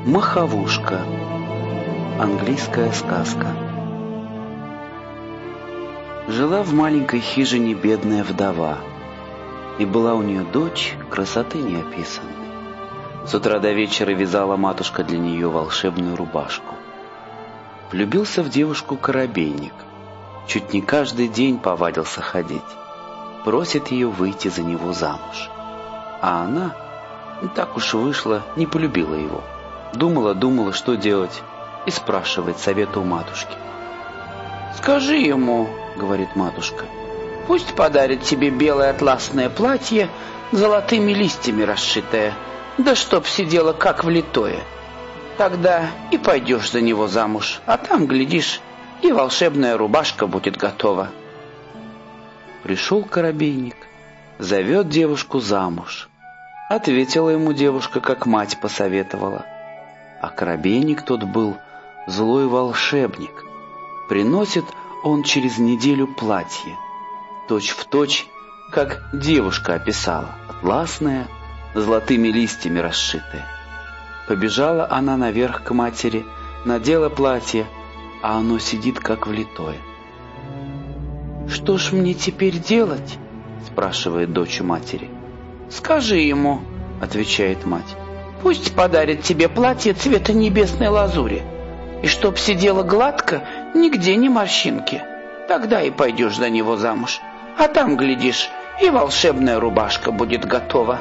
Маховушка. Английская сказка. Жила в маленькой хижине бедная вдова, и была у нее дочь красоты неописанной. С утра до вечера вязала матушка для нее волшебную рубашку. Влюбился в девушку коробейник. Чуть не каждый день повадился ходить. Просит ее выйти за него замуж. А она, так уж вышло, не полюбила его. Думала, что делать, и спрашивает совета у матушки. «Скажи ему, — говорит матушка, — пусть подарит тебе белое атласное платье, золотыми листьями расшитое, да чтоб сидело как влитое. Тогда и пойдешь за него замуж, а там, глядишь, и волшебная рубашка будет готова». Пришел коробейник, зовет девушку замуж. Ответила ему девушка, как мать посоветовала. А коробейник тот был злой волшебник. Приносит он через неделю платье, точь-в-точь, как девушка описала, атласное, золотыми листьями расшитое. Побежала она наверх к матери, надела платье, а оно сидит как влитое. «Что ж мне теперь делать?» — спрашивает дочь у матери. «Скажи ему, — отвечает мать, — пусть подарит тебе платье цвета небесной лазури, и чтоб сидело гладко, нигде не морщинки. Тогда и пойдешь за него замуж, а там, глядишь, и волшебная рубашка будет готова».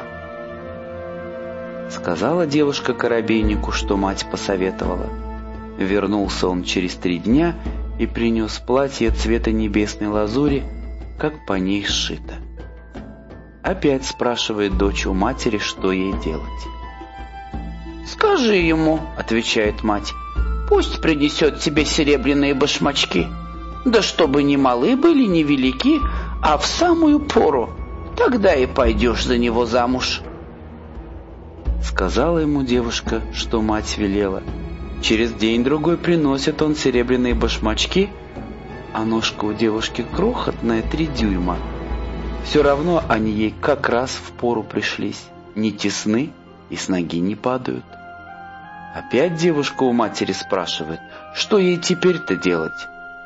Сказала девушка коробейнику, что мать посоветовала. Вернулся он через 3 дня и принес платье цвета небесной лазури, как по ней сшито. Опять спрашивает дочь у матери, что ей делать. «Скажи ему, — отвечает мать, — пусть принесет тебе серебряные башмачки, да чтобы не малы были, не велики, а в самую пору. Тогда и пойдешь за него замуж». Сказала ему девушка, что мать велела. Через день-другой приносит он серебряные башмачки, а ножка у девушки крохотная, 3 дюйма. Все равно они ей как раз в пору пришлись, не тесны и с ноги не падают. Опять девушка у матери спрашивает, что ей теперь-то делать.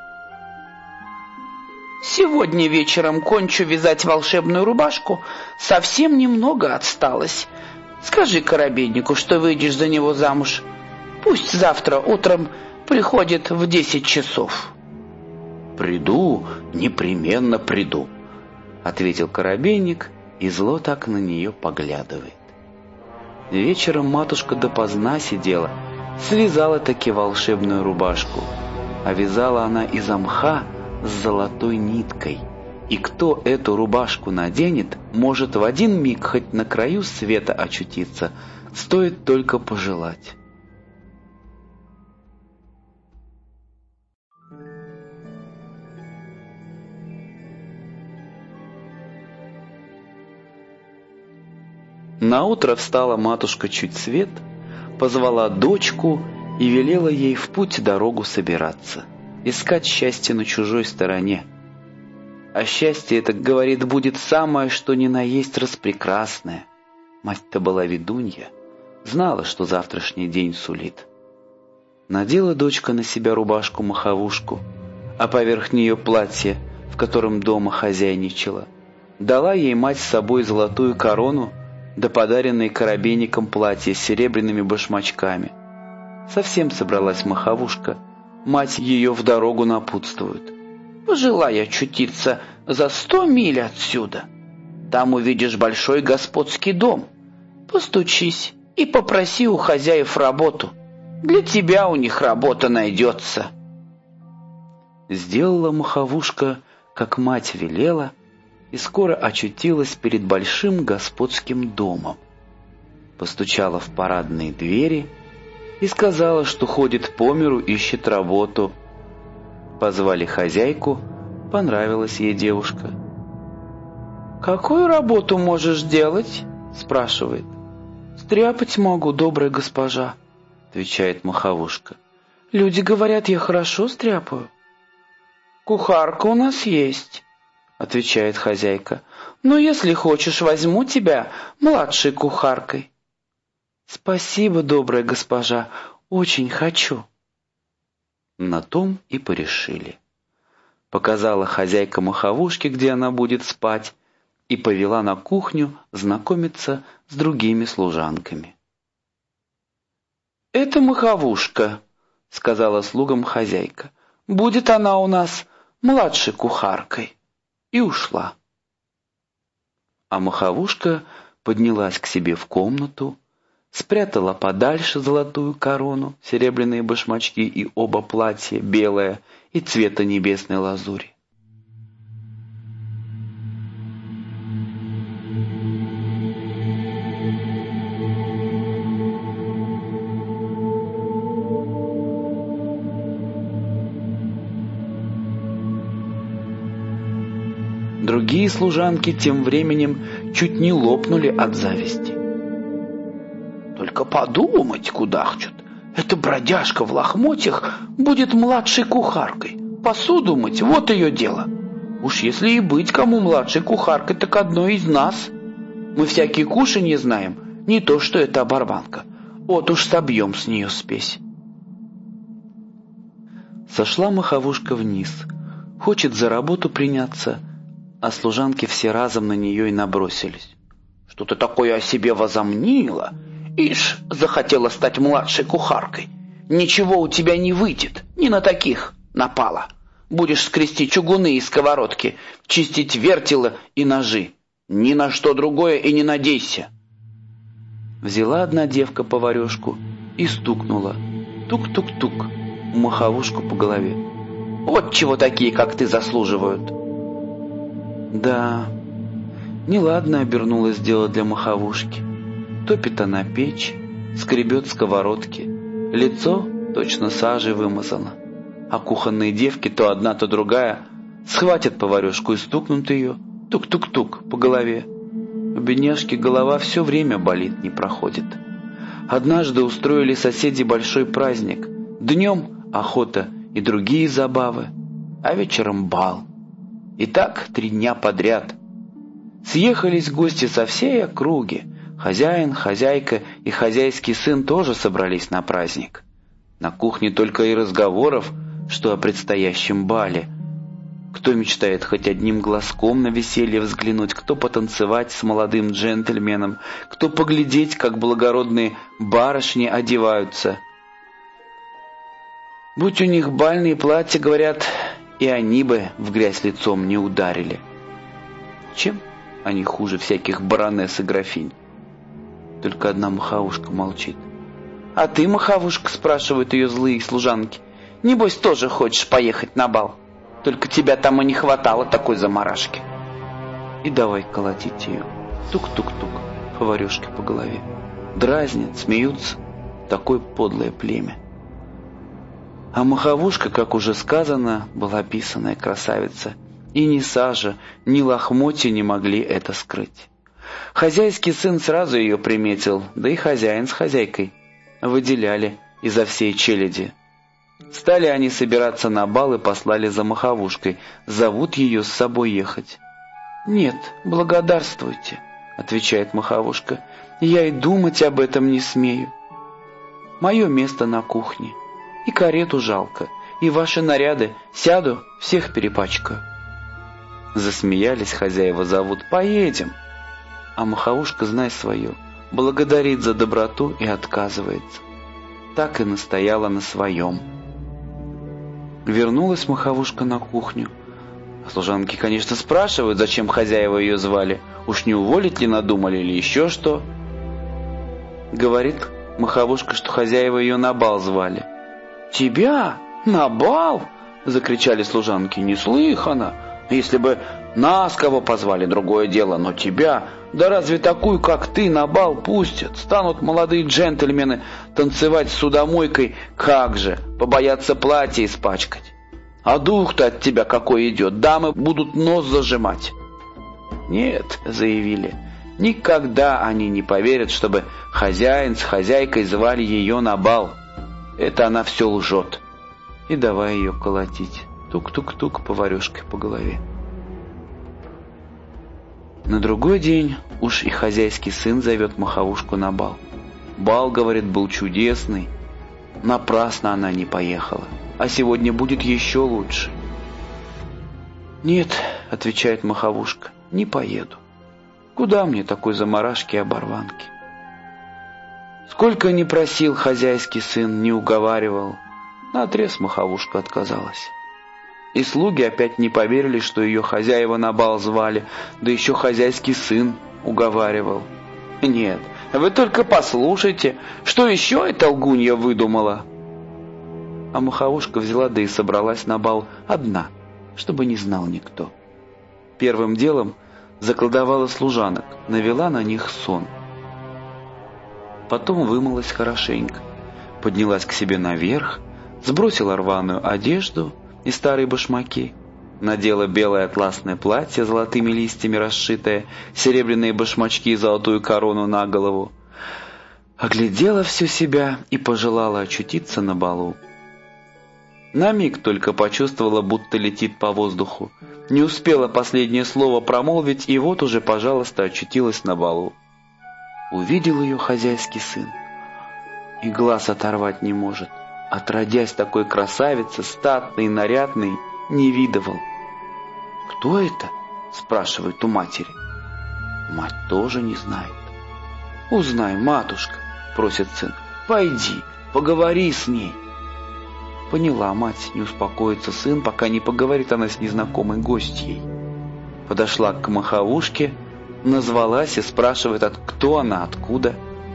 «Сегодня вечером кончу вязать волшебную рубашку, совсем немного осталось. Скажи коробейнику, что выйдешь за него замуж. Пусть завтра утром приходит в 10 часов». «Приду, непременно приду», — ответил коробейник, и зло так на нее поглядывает. Вечером матушка допоздна сидела, связала таки волшебную рубашку, а вязала она из мха с золотой ниткой. И кто эту рубашку наденет, может в один миг хоть на краю света очутиться, стоит только пожелать. Наутро встала матушка чуть свет, позвала дочку и велела ей в путь дорогу собираться, искать счастье на чужой стороне. А счастье это, говорит, будет самое, что ни на есть распрекрасное. Мать-то была ведунья, знала, что завтрашний день сулит. Надела дочка на себя рубашку-маховушку, а поверх нее платье, в котором дома хозяйничала. Дала ей мать с собой золотую корону, да подаренные коробейником платье с серебряными башмачками. Совсем собралась маховушка, мать ее в дорогу напутствует. «Пожелай очутиться за 100 миль отсюда. Там увидишь большой господский дом. Постучись и попроси у хозяев работу. Для тебя у них работа найдется». Сделала маховушка, как мать велела, и скоро очутилась перед большим господским домом. Постучала в парадные двери и сказала, что ходит по миру, ищет работу. Позвали хозяйку, понравилась ей девушка. «Какую работу можешь делать?» — спрашивает. «Стряпать могу, добрая госпожа», — отвечает маховушка. «Люди говорят, я хорошо стряпаю». «Кухарка у нас есть», — отвечает хозяйка. «Но если хочешь, возьму тебя младшей кухаркой». «Спасибо, добрая госпожа, очень хочу». На том и порешили. Показала хозяйка маховушки, где она будет спать, и повела на кухню знакомиться с другими служанками. «Это маховушка», — сказала слугам хозяйка. «Будет она у нас младшей кухаркой». И ушла. А маховушка поднялась к себе в комнату, спрятала подальше золотую корону, серебряные башмачки и оба платья, белое и цвета небесной лазури. Другие служанки тем временем чуть не лопнули от зависти. «Только подумать, кудахчут, эта бродяжка в лохмотьях будет младшей кухаркой. Посуду мыть — вот ее дело. Уж если и быть кому младшей кухаркой, так одной из нас. Мы всякие кушанья знаем, не то что эта оборванка. Вот уж собьем с нее спесь». Сошла маховушка вниз, хочет за работу приняться, а служанки все разом на нее и набросились. «Что ты такое о себе возомнила? Ишь, захотела стать младшей кухаркой. Ничего у тебя не выйдет, не на таких напала. Будешь скрести чугуны и сковородки, чистить вертела и ножи. Ни на что другое и не надейся». Взяла одна девка поварешку и стукнула. Тук-тук-тук маховушку по голове. «Вот чего такие, как ты, заслуживают». Да, неладно обернулось дело для маховушки. Топит она печь, скребет сковородки, лицо точно сажей вымазано, а кухонные девки, то одна, то другая, схватят поварешку и стукнут ее, тук-тук-тук, по голове. У бедняжки голова все время болит, не проходит. Однажды устроили соседи большой праздник. Днем охота и другие забавы, а вечером бал. И так 3 дня подряд. Съехались гости со всей округи. Хозяин, хозяйка и хозяйский сын тоже собрались на праздник. На кухне только и разговоров, что о предстоящем бале. Кто мечтает хоть одним глазком на веселье взглянуть, кто потанцевать с молодым джентльменом, кто поглядеть, как благородные барышни одеваются. Будь у них бальные платья, говорят, и они бы в грязь лицом не ударили. Чем они хуже всяких баронесс и графинь? Только одна маховушка молчит. «А ты, маховушка, — спрашивают ее злые служанки, — небось тоже хочешь поехать на бал? Только тебя там и не хватало такой заморашки». И давай колотить ее. Тук-тук-тук, поварешки по голове. Дразнят, смеются. Такое подлое племя. А маховушка, как уже сказано, была писаная красавица. И ни сажа, ни лохмотья не могли это скрыть. Хозяйский сын сразу ее приметил, да и хозяин с хозяйкой выделяли изо всей челяди. Стали они собираться на бал и послали за маховушкой. Зовут ее с собой ехать. «Нет, благодарствуйте», — отвечает маховушка. «Я и думать об этом не смею. Мое место на кухне. И карету жалко, и ваши наряды. Сяду, всех перепачкаю». Засмеялись хозяева, зовут: «Поедем». А маховушка, знай свое, благодарит за доброту и отказывается. Так и настояла на своем. Вернулась маховушка на кухню. А служанки, конечно, спрашивают, зачем хозяева ее звали. Уж не уволить ли надумали, или еще что. Говорит маховушка, что хозяева ее на бал звали. «Тебя? На бал?» — закричали служанки. «Неслыханно! Если бы нас кого позвали, другое дело, но тебя, да разве такую, как ты, на бал пустят? Станут молодые джентльмены танцевать с судомойкой, как же, побоятся платье испачкать. А дух-то от тебя какой идет, дамы будут нос зажимать». «Нет», — заявили, — «никогда они не поверят, чтобы хозяин с хозяйкой звали ее на бал. Это она все лжет». И давай ее колотить. Тук-тук-тук поварешкой по голове. На другой день уж и хозяйский сын зовет маховушку на бал. Бал, говорит, был чудесный. Напрасно она не поехала. А сегодня будет еще лучше. «Нет», — отвечает Маховушка, — «не поеду. Куда мне такой заморашки и оборванки?» Сколько ни просил хозяйский сын, не уговаривал, наотрез Маховушка отказалась. И слуги опять не поверили, что ее хозяева на бал звали, да еще хозяйский сын уговаривал. «Нет, вы только послушайте, что еще эта лгунья выдумала!» А Маховушка взяла да и собралась на бал одна, чтобы не знал никто. Первым делом заколдовала служанок, навела на них сон. Потом вымылась хорошенько, поднялась к себе наверх, сбросила рваную одежду и старые башмаки, надела белое атласное платье с золотыми листьями расшитое, серебряные башмачки и золотую корону на голову, оглядела всю себя и пожелала очутиться на балу. На миг только почувствовала, будто летит по воздуху, не успела последнее слово промолвить, и вот уже, пожалуйста, очутилась на балу. Увидел ее хозяйский сын и глаз оторвать не может. Отродясь такой красавицы, статной и нарядной, не видывал. «Кто это?» — спрашивает у матери. Мать тоже не знает. «Узнай, матушка», — просит сын, — «пойди, поговори с ней». Поняла мать, не успокоится сын, пока не поговорит она с незнакомой гостьей. Подошла к Маховушке, назвалась и спрашивает, кто она, откуда.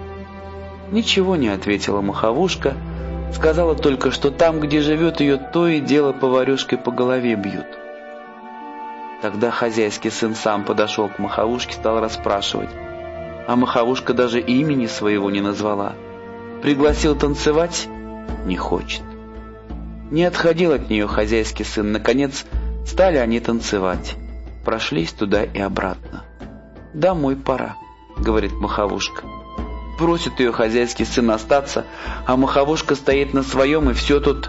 Ничего не ответила Маховушка, сказала только, что там, где живет ее, то и дело поварюшкой по голове бьют. Тогда хозяйский сын сам подошел к Маховушке, стал расспрашивать, а Маховушка даже имени своего не назвала. Пригласил танцевать — не хочет. Не отходил от нее хозяйский сын. Наконец стали они танцевать. Прошлись туда и обратно. «Домой пора», — говорит Маховушка. Просит ее хозяйский сын остаться, а Маховушка стоит на своем, и все тут.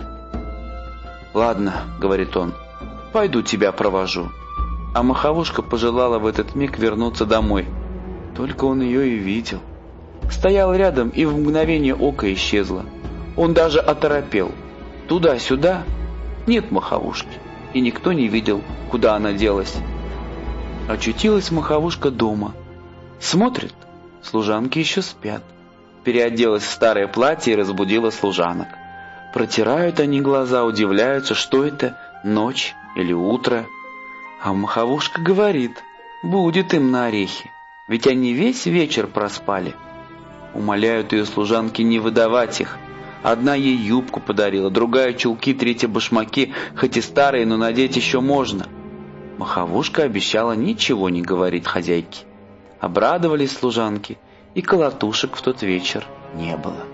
«Ладно», — говорит он, — «пойду тебя провожу». А Маховушка пожелала в этот миг вернуться домой. Только он ее и видел. Стоял рядом, и в мгновение ока исчезла. Он даже оторопел. Туда-сюда нет Маховушки, и никто не видел, куда она делась. Очутилась Маховушка дома. Смотрит, служанки еще спят. Переоделась в старое платье и разбудила служанок. Протирают они глаза, удивляются, что это, ночь или утро. А Маховушка говорит, будет им на орехи, ведь они весь вечер проспали. Умоляют ее служанки не выдавать их. Одна ей юбку подарила, другая чулки, третья башмаки, хоть и старые, но надеть еще можно. Маховушка обещала ничего не говорить хозяйке. Обрадовались служанки, и колотушек в тот вечер не было.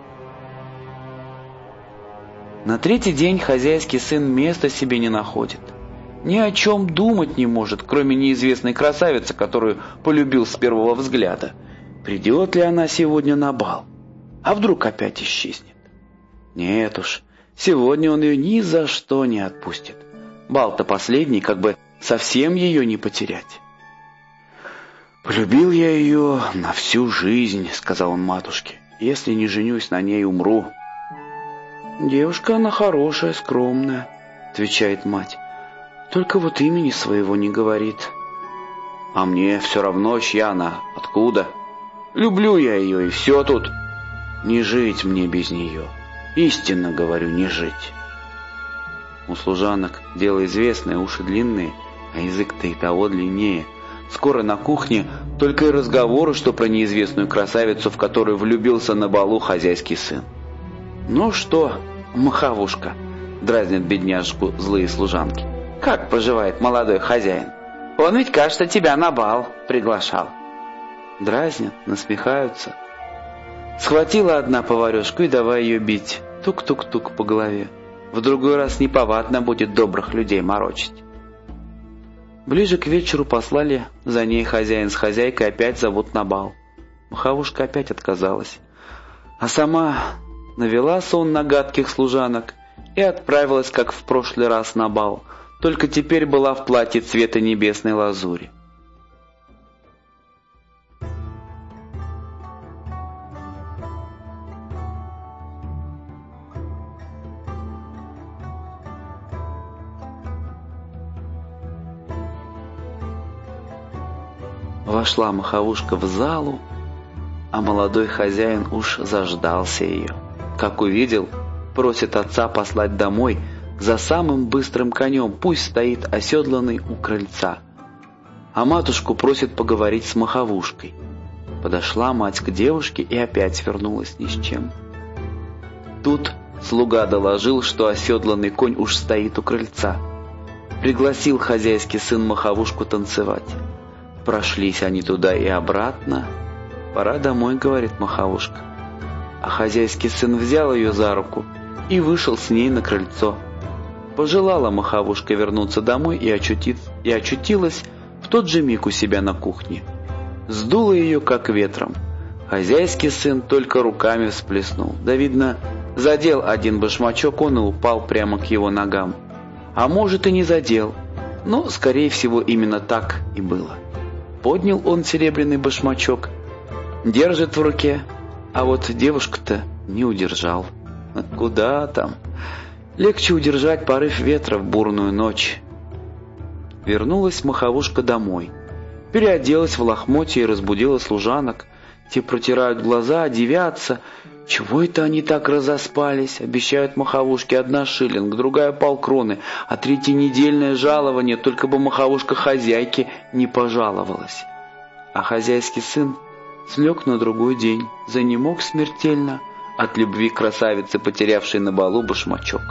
На третий день хозяйский сын места себе не находит. Ни о чем думать не может, кроме неизвестной красавицы, которую полюбил с первого взгляда. Придет ли она сегодня на бал? А вдруг опять исчезнет? Нет уж, сегодня он ее ни за что не отпустит. Бал-то последний, как бы совсем ее не потерять. «Полюбил я ее на всю жизнь», — сказал он матушке. «Если не женюсь на ней, умру». «Девушка она хорошая, скромная», — отвечает мать. «Только вот имени своего не говорит». «А мне все равно, чья она, откуда? Люблю я ее, и все тут. Не жить мне без нее. Истинно говорю, не жить». У служанок дело известное, уши длинные, а язык-то и того длиннее. Скоро на кухне только и разговоры, что про неизвестную красавицу, в которую влюбился на балу хозяйский сын. «Ну что, Маховушка?» — дразнят бедняжку злые служанки. «Как поживает молодой хозяин? Он ведь, кажется, тебя на бал приглашал». Дразнят, насмехаются. Схватила одна поварешку и давай ее бить. Тук-тук-тук по голове. В другой раз неповадно будет добрых людей морочить. Ближе к вечеру послали за ней хозяин с хозяйкой, опять зовут на бал. Маховушка опять отказалась. А сама навела сон на гадких служанок и отправилась, как в прошлый раз, на бал, только теперь была в платье цвета небесной лазури. Вошла маховушка в залу, а молодой хозяин уж заждался ее. Как увидел, просит отца послать домой за самым быстрым конем, пусть стоит оседланный у крыльца. А матушку просит поговорить с маховушкой. Подошла мать к девушке и опять вернулась ни с чем. Тут слуга доложил, что оседланный конь уж стоит у крыльца. Пригласил хозяйский сын маховушку танцевать. Прошлись они туда и обратно. «Пора домой», — говорит маховушка. А хозяйский сын взял ее за руку и вышел с ней на крыльцо. Пожелала маховушка вернуться домой и очутилась в тот же миг у себя на кухне. Сдуло ее как ветром. Хозяйский сын только руками всплеснул. Да, видно, задел один башмачок, он и упал прямо к его ногам. А может, и не задел, но, скорее всего, именно так и было. Поднял он серебряный башмачок, держит в руке, а вот девушку-то не удержал. Куда там? Легче удержать порыв ветра в бурную ночь. Вернулась маховушка домой. Переоделась в лохмотья и разбудила служанок. Те протирают глаза, дивятся. Чего это они так разоспались? Обещают маховушке 1 шиллинг, другая полкроны, а 3 недельное жалование, только бы маховушка хозяйке не пожаловалась. А хозяйский сын слег на другой день, занемог смертельно от любви красавицы, потерявшей на балу башмачок.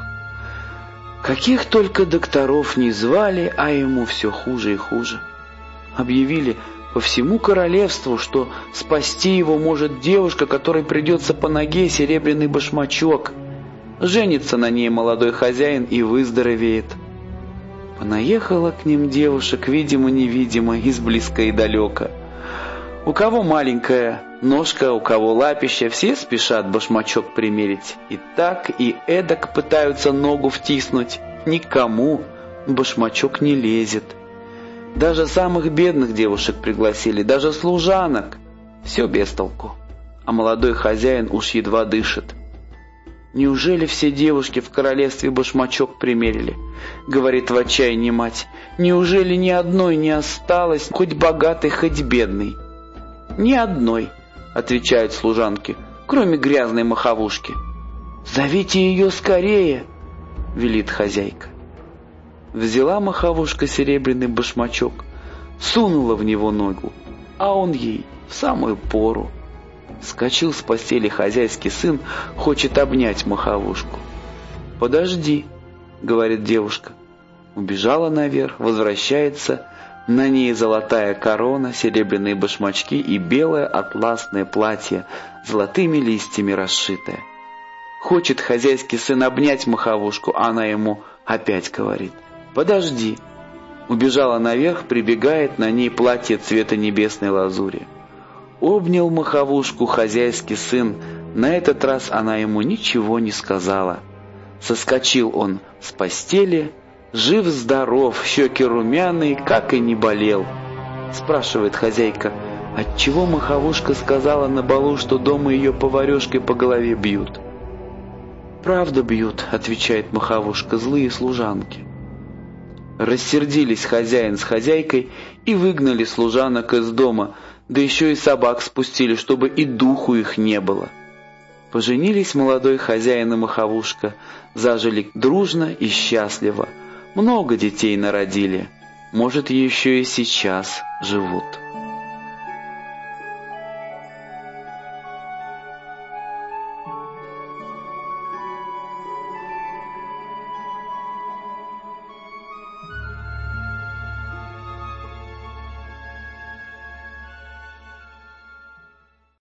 Каких только докторов не звали, а ему все хуже и хуже. Объявили по всему королевству, что спасти его может девушка, которой придется по ноге серебряный башмачок. Женится на ней молодой хозяин и выздоровеет. Понаехала к ним девушек, видимо-невидимо, изблизко и далеко. У кого маленькая ножка, у кого лапища, все спешат башмачок примерить. И так, и эдак пытаются ногу втиснуть. Никому башмачок не лезет. Даже самых бедных девушек пригласили, даже служанок. Все без толку. А молодой хозяин уж едва дышит. «Неужели все девушки в королевстве башмачок примерили?» — говорит в отчаянии мать. «Неужели ни одной не осталось, хоть богатой, хоть бедной?» «Ни одной», — отвечают служанки, «кроме грязной маховушки». «Зовите ее скорее», — велит хозяйка. Взяла маховушка серебряный башмачок, сунула в него ногу, а он ей в самую пору. Вскочил с постели хозяйский сын, хочет обнять маховушку. «Подожди», — говорит девушка. Убежала наверх, возвращается, на ней золотая корона, серебряные башмачки и белое атласное платье, золотыми листьями расшитое. Хочет хозяйский сын обнять маховушку, а она ему опять говорит: «Подожди». Убежала наверх, прибегает, на ней платье цвета небесной лазури. Обнял маховушку хозяйский сын, на этот раз она ему ничего не сказала. Соскочил он с постели, жив-здоров, щеки румяные, как и не болел. Спрашивает хозяйка: отчего маховушка сказала на балу, что дома ее поварешкой по голове бьют? «Правда бьют», — отвечает маховушка, — «злые служанки». Рассердились хозяин с хозяйкой и выгнали служанок из дома, да еще и собак спустили, чтобы и духу их не было. Поженились молодой хозяин и маховушка, зажили дружно и счастливо, много детей народили, может, еще и сейчас живут.